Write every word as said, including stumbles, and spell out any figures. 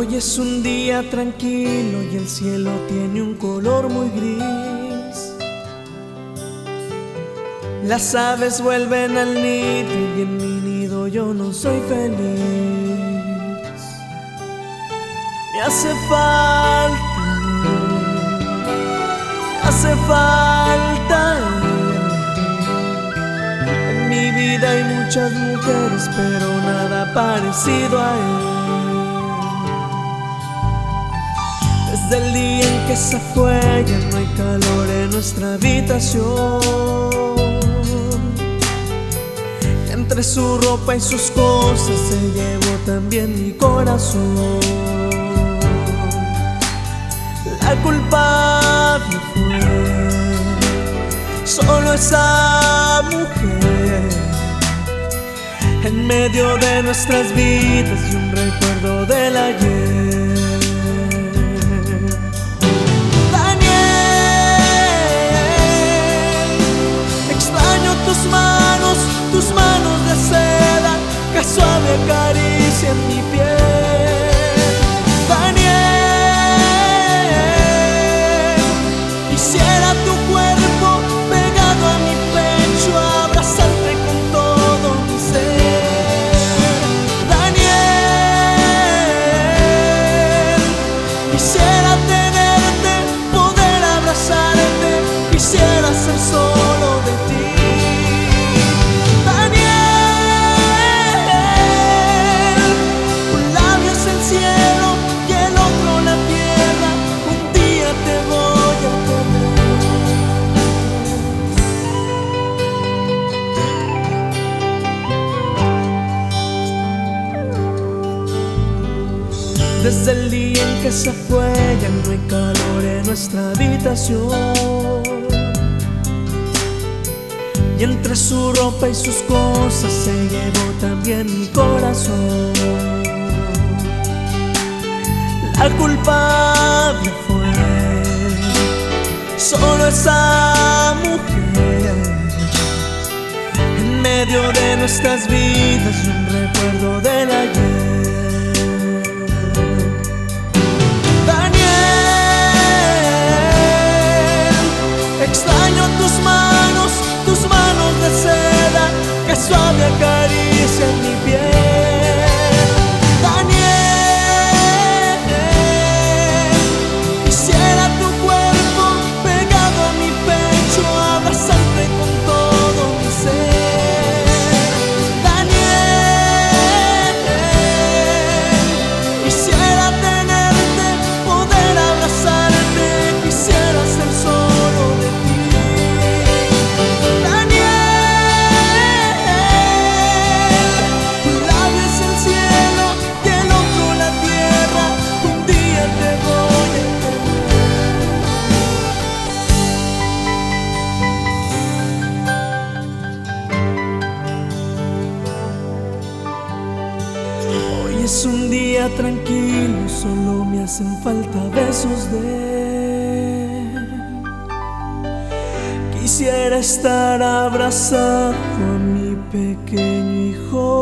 Hoy es un día tranquilo y el cielo tiene un color muy gris. Las aves vuelven al nido y en mi nido yo no soy feliz. Me hace falta, me hace falta. En mi vida hay muchas mujeres, pero nada parecido a él. Desde el día en que se fue ya no hay calor en nuestra habitación. Entre su ropa y sus cosas se llevó también mi corazón. La culpable fue solo esa mujer en medio de nuestras vidas y un recuerdo del ayer. Tus manos, tus manos de seda que suave acarician mi piel. Daniel, quisiera tu cuerpo pegado a mi pecho, abrazarte con todo mi ser. Daniel, quisiera tenerte, poder abrazarte, quisiera ser solo de ti. Desde el día en que se fue ya no hay calor en nuestra habitación. Y entre su ropa y sus cosas se llevó también mi corazón. La culpable fue solo esa mujer en medio de nuestras vidas y un recuerdo del ayer. Extraño tus manos, tus manos de seda que suave acarician mi piel. Daniel, quisiera tu cuerpo pegado a mi pecho, abrazarte con todo mi ser. Daniel, quisiera tenerte, poder abrazarte, quisiera ser solo de ti. Es un día tranquilo, solo me hacen falta besos de él. Quisiera estar abrazado a mi pequeño hijo.